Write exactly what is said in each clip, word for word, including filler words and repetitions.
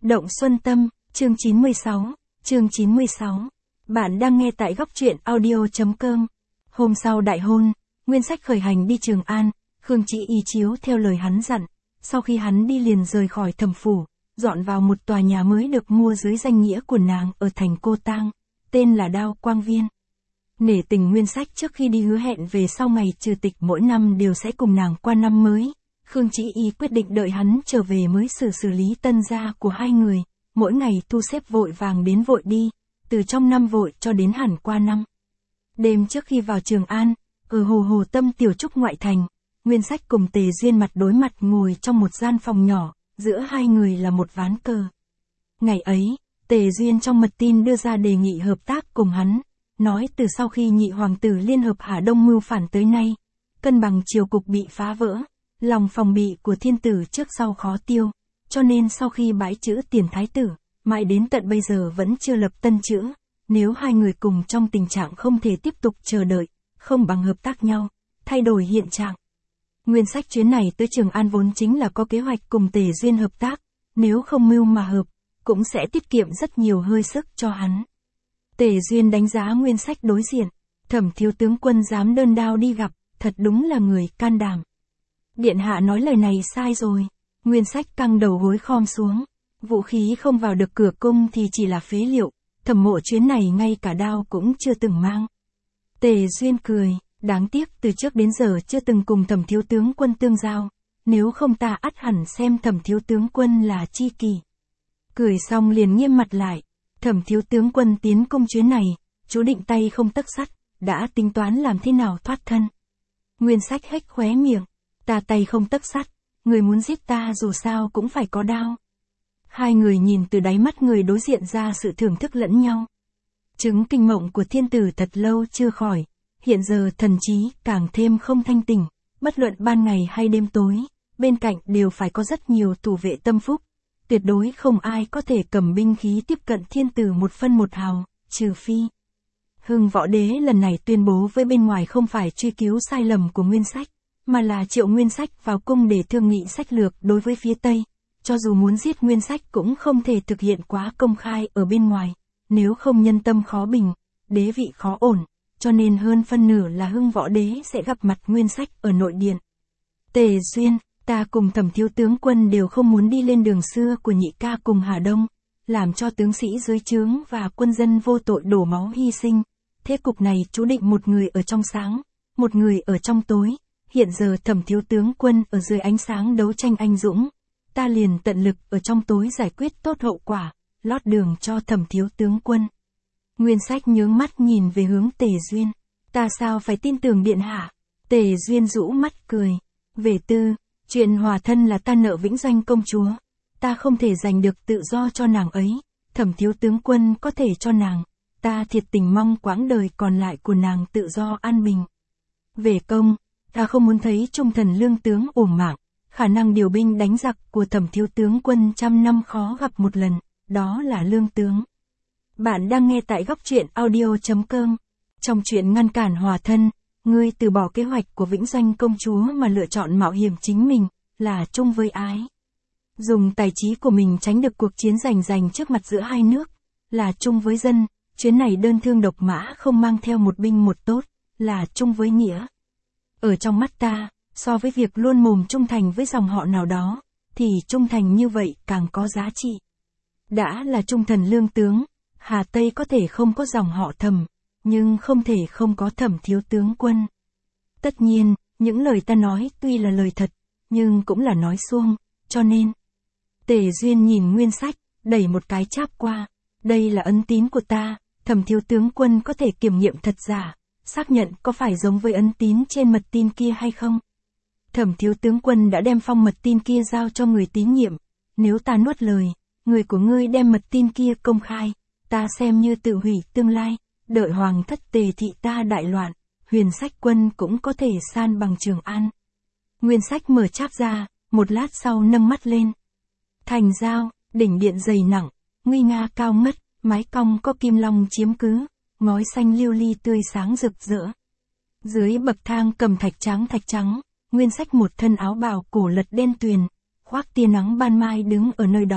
Động Xuân Tâm, chương chín mươi sáu, chương chín mươi sáu. Bạn đang nghe tại góc truyện audio chấm com. Hôm sau đại hôn, Nguyên Sách khởi hành đi Trường An, Khương Chỉ Y chiếu theo lời hắn dặn. Sau khi hắn đi liền rời khỏi Thẩm phủ, dọn vào một tòa nhà mới được mua dưới danh nghĩa của nàng ở thành Cô Tang, tên là Đao Quang Viên. Nể tình Nguyên Sách trước khi đi hứa hẹn về sau ngày trừ tịch mỗi năm đều sẽ cùng nàng qua năm mới. Khương Chỉ Y quyết định đợi hắn trở về mới xử xử lý tân gia của hai người, mỗi ngày thu xếp vội vàng đến vội đi, từ trong năm vội cho đến hẳn qua năm. Đêm trước khi vào Trường An, ở Hồ Hồ Tâm tiểu trúc ngoại thành, Nguyên Sách cùng Tề Duyên mặt đối mặt ngồi trong một gian phòng nhỏ, giữa hai người là một ván cờ. Ngày ấy, Tề Duyên trong mật tin đưa ra đề nghị hợp tác cùng hắn, nói từ sau khi nhị hoàng tử liên hợp Hà Đông mưu phản tới nay, cân bằng triều cục bị phá vỡ. Lòng phòng bị của thiên tử trước sau khó tiêu, cho nên sau khi bãi chữ tiền thái tử, mãi đến tận bây giờ vẫn chưa lập tân chữ, nếu hai người cùng trong tình trạng không thể tiếp tục chờ đợi, không bằng hợp tác nhau, thay đổi hiện trạng. Nguyên Sách chuyến này tới Trường An vốn chính là có kế hoạch cùng Tề Duyên hợp tác, nếu không mưu mà hợp, cũng sẽ tiết kiệm rất nhiều hơi sức cho hắn. Tề Duyên đánh giá Nguyên Sách đối diện, Thẩm thiếu tướng quân dám đơn đao đi gặp, thật đúng là người can đảm. Điện hạ nói lời này sai rồi. Nguyên Sách căng đầu gối khom xuống. Vũ khí không vào được cửa cung thì chỉ là phế liệu. Thẩm mộ chuyến này ngay cả đao cũng chưa từng mang. Tề Duyên cười. Đáng tiếc từ trước đến giờ chưa từng cùng Thẩm thiếu tướng quân tương giao. Nếu không ta ắt hẳn xem Thẩm thiếu tướng quân là chi kỷ. Cười xong liền nghiêm mặt lại. Thẩm thiếu tướng quân tiến cung chuyến này, chú định tay không tấc sắt, đã tính toán làm thế nào thoát thân. Nguyên Sách hếch khóe miệng. Ta tay không tấc sắt, người muốn giết ta dù sao cũng phải có đao. Hai người nhìn từ đáy mắt người đối diện ra sự thưởng thức lẫn nhau. Chứng kinh mộng của thiên tử thật lâu chưa khỏi, hiện giờ thần trí càng thêm không thanh tỉnh, bất luận ban ngày hay đêm tối, bên cạnh đều phải có rất nhiều thủ vệ tâm phúc, tuyệt đối không ai có thể cầm binh khí tiếp cận thiên tử một phân một hào, trừ phi. Hưng Võ Đế lần này tuyên bố với bên ngoài không phải truy cứu sai lầm của Nguyên Sách, mà là triệu Nguyên Sách vào cung để thương nghị sách lược đối với phía Tây, cho dù muốn giết Nguyên Sách cũng không thể thực hiện quá công khai ở bên ngoài, nếu không nhân tâm khó bình, đế vị khó ổn, cho nên hơn phân nửa là Hưng Võ Đế sẽ gặp mặt Nguyên Sách ở nội điện. Tề Duyên, ta cùng Thẩm thiếu tướng quân đều không muốn đi lên đường xưa của nhị ca cùng Hà Đông, làm cho tướng sĩ dưới trướng và quân dân vô tội đổ máu hy sinh, thế cục này chú định một người ở trong sáng, một người ở trong tối. Hiện giờ Thẩm thiếu tướng quân ở dưới ánh sáng đấu tranh anh dũng, ta liền tận lực ở trong tối giải quyết tốt hậu quả, lót đường cho Thẩm thiếu tướng quân. Nguyên Sách nhướng mắt nhìn về hướng Tề Duyên, ta sao phải tin tưởng điện hạ? Tề Duyên rũ mắt cười, về tư, chuyện hòa thân là ta nợ Vĩnh Doanh công chúa, ta không thể giành được tự do cho nàng ấy, Thẩm thiếu tướng quân có thể cho nàng, ta thiệt tình mong quãng đời còn lại của nàng tự do an bình. Về công, ta không muốn thấy trung thần lương tướng uổng mạng, khả năng điều binh đánh giặc của Thẩm thiếu tướng quân trăm năm khó gặp một lần, đó là lương tướng. Bạn đang nghe tại góc truyện audio chấm com. Trong chuyện ngăn cản hòa thân, ngươi từ bỏ kế hoạch của Vĩnh Doanh công chúa mà lựa chọn mạo hiểm chính mình, là chung với ái. Dùng tài trí của mình tránh được cuộc chiến giành giành trước mặt giữa hai nước, là chung với dân, chuyến này đơn thương độc mã không mang theo một binh một tốt, là chung với nghĩa. Ở trong mắt ta, so với việc luôn mồm trung thành với dòng họ nào đó, thì trung thành như vậy càng có giá trị. Đã là trung thần lương tướng, Hà Tây có thể không có dòng họ Thẩm, nhưng không thể không có Thẩm thiếu tướng quân. Tất nhiên, những lời ta nói tuy là lời thật, nhưng cũng là nói suông, cho nên. Tề Duyên nhìn Nguyên Sách, đẩy một cái cháp qua, đây là ấn tín của ta, Thẩm thiếu tướng quân có thể kiểm nghiệm thật giả. Xác nhận có phải giống với ấn tín trên mật tin kia hay không? Thẩm thiếu tướng quân đã đem phong mật tin kia giao cho người tín nhiệm. Nếu ta nuốt lời, người của ngươi đem mật tin kia công khai, ta xem như tự hủy tương lai, đợi hoàng thất Tề thị ta đại loạn, Huyền Sách quân cũng có thể san bằng Trường An. Nguyên Sách mở cháp ra, một lát sau nâng mắt lên. Thành giao, đỉnh điện dày nặng, nguy nga cao ngất, mái cong có kim long chiếm cứ. Ngói xanh lưu ly tươi sáng rực rỡ. Dưới bậc thang cầm thạch trắng thạch trắng, Nguyên Sách một thân áo bào cổ lật đen tuyền, khoác tia nắng ban mai đứng ở nơi đó,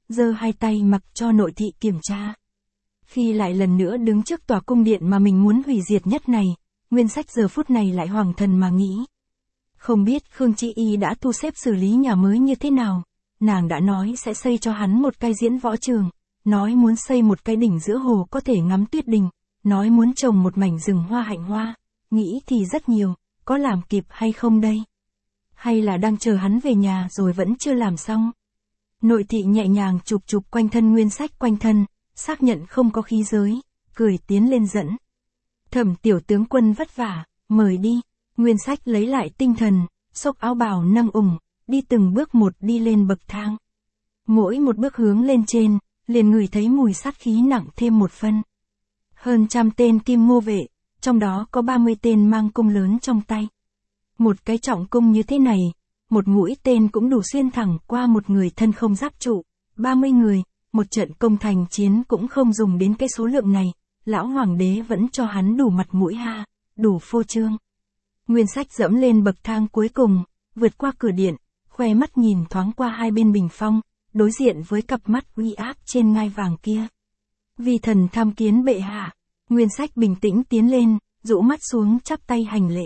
giơ hai tay mặc cho nội thị kiểm tra. Khi lại lần nữa đứng trước tòa cung điện mà mình muốn hủy diệt nhất này, Nguyên Sách giờ phút này lại hoàng thần mà nghĩ. Không biết Khương Chị Y đã thu xếp xử lý nhà mới như thế nào, nàng đã nói sẽ xây cho hắn một cái diễn võ trường, nói muốn xây một cái đỉnh giữa hồ có thể ngắm tuyết đình, nói muốn trồng một mảnh rừng hoa hạnh hoa, nghĩ thì rất nhiều, có làm kịp hay không đây? Hay là đang chờ hắn về nhà rồi vẫn chưa làm xong? Nội thị nhẹ nhàng chụp chụp quanh thân Nguyên Sách quanh thân, xác nhận không có khí giới, cười tiến lên dẫn. Thẩm tiểu tướng quân vất vả, mời đi. Nguyên Sách lấy lại tinh thần, xốc áo bào nâng ủng, đi từng bước một đi lên bậc thang. Mỗi một bước hướng lên trên, liền ngửi thấy mùi sát khí nặng thêm một phân. Hơn trăm tên kim ngô vệ, trong đó có ba mươi tên mang cung lớn trong tay. Một cái trọng cung như thế này, một mũi tên cũng đủ xuyên thẳng qua một người thân không giáp trụ. ba mươi người, một trận công thành chiến cũng không dùng đến cái số lượng này, lão hoàng đế vẫn cho hắn đủ mặt mũi ha, đủ phô trương. Nguyên Sách dẫm lên bậc thang cuối cùng, vượt qua cửa điện, khoe mắt nhìn thoáng qua hai bên bình phong, đối diện với cặp mắt uy áp trên ngai vàng kia. Vì thần tham kiến bệ hạ, Nguyên Sách bình tĩnh tiến lên, rũ mắt xuống chắp tay hành lễ.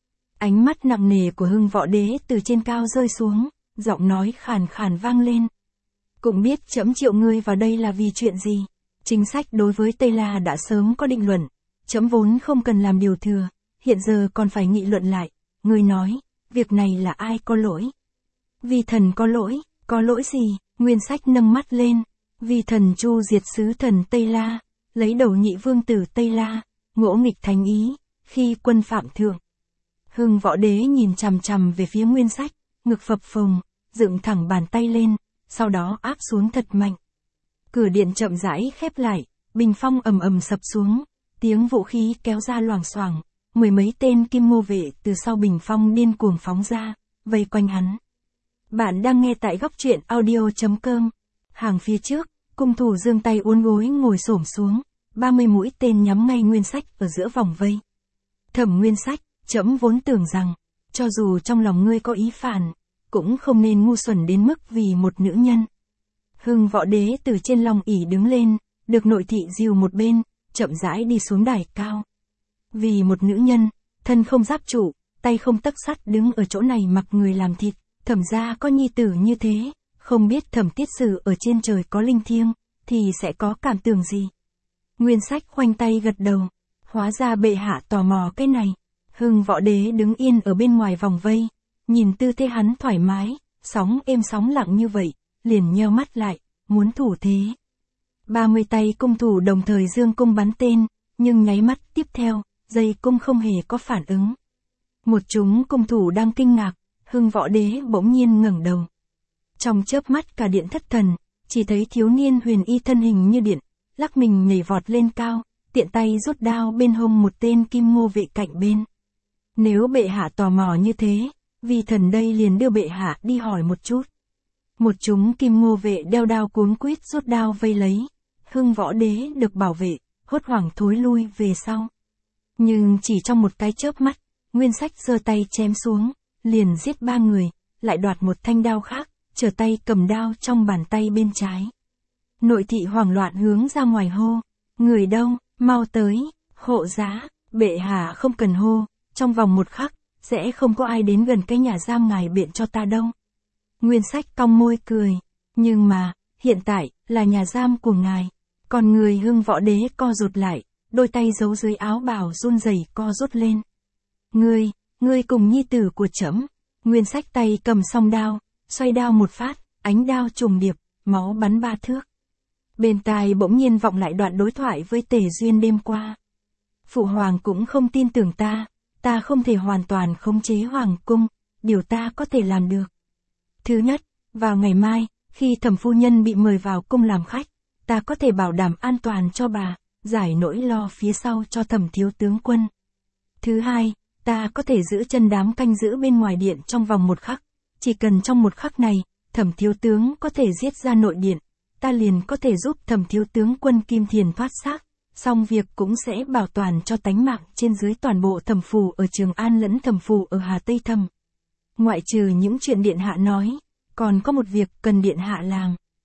Ánh mắt nặng nề của Hưng Võ Đế từ trên cao rơi xuống, giọng nói khàn khàn vang lên. Cũng biết trẫm triệu ngươi vào đây là vì chuyện gì. Chính sách đối với Tây La đã sớm có định luận, trẫm vốn không cần làm điều thừa, hiện giờ còn phải nghị luận lại. Ngươi nói, việc này là ai có lỗi? Vì thần có lỗi, có lỗi gì? Nguyên Sách nâng mắt lên, vì thần chu diệt sứ thần Tây La, lấy đầu nhị vương tử Tây La, ngỗ nghịch thánh ý, khi quân phạm thượng. Hưng Võ Đế nhìn chằm chằm về phía Nguyên Sách, ngực phập phồng, dựng thẳng bàn tay lên, sau đó áp xuống thật mạnh. Cửa điện chậm rãi khép lại, bình phong ầm ầm sập xuống, tiếng vũ khí kéo ra loảng xoảng, mười mấy tên kim ngô vệ từ sau bình phong điên cuồng phóng ra, vây quanh hắn. Bạn đang nghe tại góc truyện audio chấm com. Hàng phía trước, cung thủ giương tay uốn gối ngồi xổm xuống, ba mươi mũi tên nhắm ngay Nguyên Sách ở giữa vòng vây. Thẩm Nguyên Sách, trẫm vốn tưởng rằng, cho dù trong lòng ngươi có ý phản, cũng không nên ngu xuẩn đến mức vì một nữ nhân. Hưng Võ Đế từ trên long ỷ đứng lên, được nội thị dìu một bên, chậm rãi đi xuống đài cao. Vì một nữ nhân, thân không giáp trụ, tay không tấc sắt đứng ở chỗ này mặc người làm thịt, thẩm gia có nhi tử như thế, không biết thẩm tiết sử ở trên trời có linh thiêng, thì sẽ có cảm tưởng gì. Nguyên Sách khoanh tay gật đầu, hóa ra bệ hạ tò mò cái này. Hưng Võ Đế đứng yên ở bên ngoài vòng vây, nhìn tư thế hắn thoải mái, sóng êm sóng lặng như vậy, liền nheo mắt lại, muốn thủ thế. ba mươi tay cung thủ đồng thời giương cung bắn tên, nhưng nháy mắt tiếp theo, dây cung không hề có phản ứng. Một chúng cung thủ đang kinh ngạc, Hưng Võ Đế bỗng nhiên ngẩng đầu. Trong chớp mắt cả điện thất thần, chỉ thấy thiếu niên huyền y thân hình như điện, lắc mình nhảy vọt lên cao, tiện tay rút đao bên hông một tên kim ngô vệ cạnh bên. Nếu bệ hạ tò mò như thế, vì thần đây liền đưa bệ hạ đi hỏi một chút. Một chúng kim ngô vệ đeo đao cuống quýt rút đao vây lấy. Hưng Võ Đế được bảo vệ, hốt hoảng thối lui về sau. Nhưng chỉ trong một cái chớp mắt, Nguyên Sách giơ tay chém xuống, liền giết ba người, lại đoạt một thanh đao khác, trở tay cầm đao trong bàn tay bên trái. Nội thị hoảng loạn hướng ra ngoài hô, người đâu, mau tới, hộ giá, bệ hạ không cần hô, trong vòng một khắc, sẽ không có ai đến gần cái nhà giam ngài biện cho ta đâu. Nguyên Sách cong môi cười, nhưng mà, hiện tại, là nhà giam của ngài. Còn người Hưng Võ Đế co rụt lại, đôi tay giấu dưới áo bào run rẩy co rút lên. Ngươi, ngươi cùng nhi tử của trẫm. Nguyên Sách tay cầm song đao, xoay đao một phát, ánh đao trùng điệp, máu bắn ba thước. Bên tai bỗng nhiên vọng lại đoạn đối thoại với Tề Duyên đêm qua. Phụ hoàng cũng không tin tưởng ta, ta không thể hoàn toàn khống chế hoàng cung, điều ta có thể làm được. Thứ nhất, vào ngày mai, khi thẩm phu nhân bị mời vào cung làm khách, ta có thể bảo đảm an toàn cho bà, giải nỗi lo phía sau cho thẩm thiếu tướng quân. Thứ hai, ta có thể giữ chân đám canh giữ bên ngoài điện trong vòng một khắc, chỉ cần trong một khắc này, thẩm thiếu tướng có thể giết ra nội điện, ta liền có thể giúp thẩm thiếu tướng quân Kim Thiền thoát xác, xong việc cũng sẽ bảo toàn cho tánh mạng trên dưới toàn bộ thẩm phủ ở Trường An lẫn thẩm phủ ở Hà Tây Thẩm. Ngoại trừ những chuyện điện hạ nói, còn có một việc cần điện hạ làm.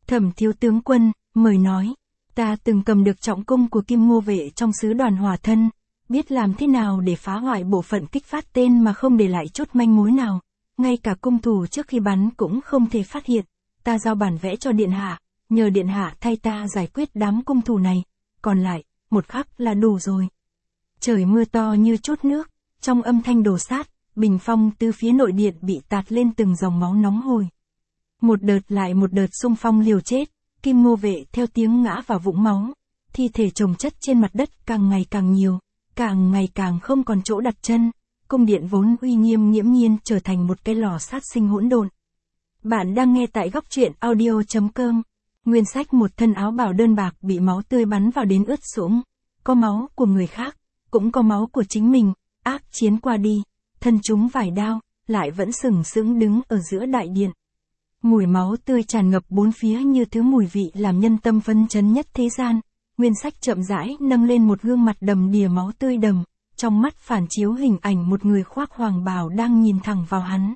Thẩm thiếu tướng quân, mời nói. Ta từng cầm được trọng cung của Kim Ngô vệ trong sứ đoàn Hỏa Thân, biết làm thế nào để phá hoại bộ phận kích phát tên mà không để lại chút manh mối nào. Ngay cả cung thủ trước khi bắn cũng không thể phát hiện. Ta giao bản vẽ cho điện hạ, nhờ điện hạ thay ta giải quyết đám cung thủ này. Còn lại, một khắc là đủ rồi. Trời mưa to như chút nước, trong âm thanh đổ sát, bình phong từ phía nội điện bị tạt lên từng dòng máu nóng hổi. Một đợt lại một đợt xung phong liều chết, Kim Ngô vệ theo tiếng ngã vào vũng máu. Thi thể chồng chất trên mặt đất càng ngày càng nhiều, càng ngày càng không còn chỗ đặt chân. Cung điện vốn uy nghiêm nghiễm nhiên trở thành một cái lò sát sinh hỗn độn. Bạn đang nghe tại góc truyện audio chấm com. Nguyên sách: một thân áo bào đơn bạc bị máu tươi bắn vào đến ướt sũng. Có máu của người khác, cũng có máu của chính mình. Ác chiến qua đi, thân chúng vài đao, lại vẫn sừng sững đứng ở giữa đại điện. Mùi máu tươi tràn ngập bốn phía như thứ mùi vị làm nhân tâm phấn chấn nhất thế gian. Nguyên sách chậm rãi nâng lên một gương mặt đầm đìa máu tươi đầm, trong mắt phản chiếu hình ảnh một người khoác hoàng bào đang nhìn thẳng vào hắn.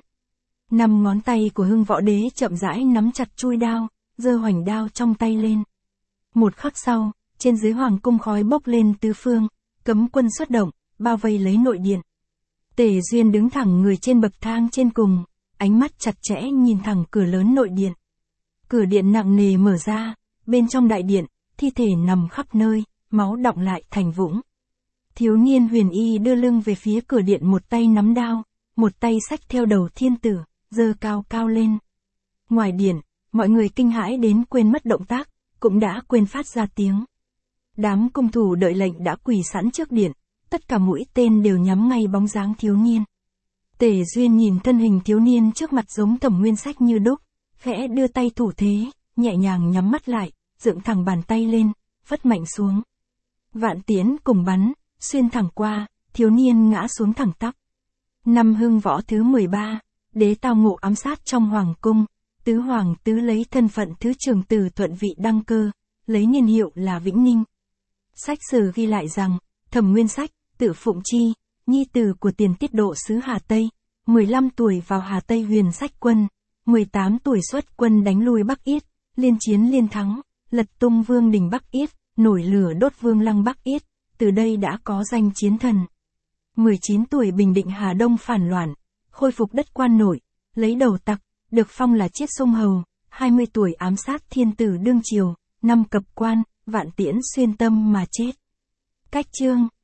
Năm ngón tay của Hưng Võ Đế chậm rãi nắm chặt chuôi đao, giơ hoành đao trong tay lên. Một khắc sau, trên dưới hoàng cung khói bốc lên tứ phương, cấm quân xuất động, bao vây lấy nội điện. Tề Duyên đứng thẳng người trên bậc thang trên cùng, ánh mắt chặt chẽ nhìn thẳng cửa lớn nội điện. Cửa điện nặng nề mở ra, bên trong đại điện, thi thể nằm khắp nơi, máu đọng lại thành vũng. Thiếu niên Huyền Y đưa lưng về phía cửa điện, một tay nắm đao, một tay xách theo đầu thiên tử, giơ cao cao lên. Ngoài điện, mọi người kinh hãi đến quên mất động tác, cũng đã quên phát ra tiếng. Đám cung thủ đợi lệnh đã quỳ sẵn trước điện, tất cả mũi tên đều nhắm ngay bóng dáng thiếu niên. Tề Duyên nhìn thân hình thiếu niên trước mặt giống Thẩm Nguyên Sách như đúc, khẽ đưa tay thủ thế, nhẹ nhàng nhắm mắt lại, dựng thẳng bàn tay lên, vất mạnh xuống. Vạn tiễn cùng bắn, xuyên thẳng qua, thiếu niên ngã xuống thẳng tắp. Năm Hưng Võ thứ mười ba, đế tao ngộ ám sát trong hoàng cung, tứ hoàng tứ lấy thân phận thứ trưởng từ thuận vị đăng cơ, lấy niên hiệu là Vĩnh Ninh. Sách sử ghi lại rằng, Thẩm Nguyên Sách, tự Phụng Chi, nhi tử của Tiền Tiết Độ sứ Hà Tây, mười lăm tuổi vào Hà Tây Huyền Sách quân, mười tám tuổi xuất quân đánh lui Bắc Yết, liên chiến liên thắng, lật tung vương đình Bắc Yết, nổi lửa đốt vương lăng Bắc Yết, từ đây đã có danh chiến thần. mười chín tuổi bình định Hà Đông phản loạn, khôi phục đất Quan Nội, lấy đầu tặc, được phong là Chiết Sông Hầu, hai mươi tuổi ám sát thiên tử đương triều, năm cập quan, vạn tiễn xuyên tâm mà chết. Cách chương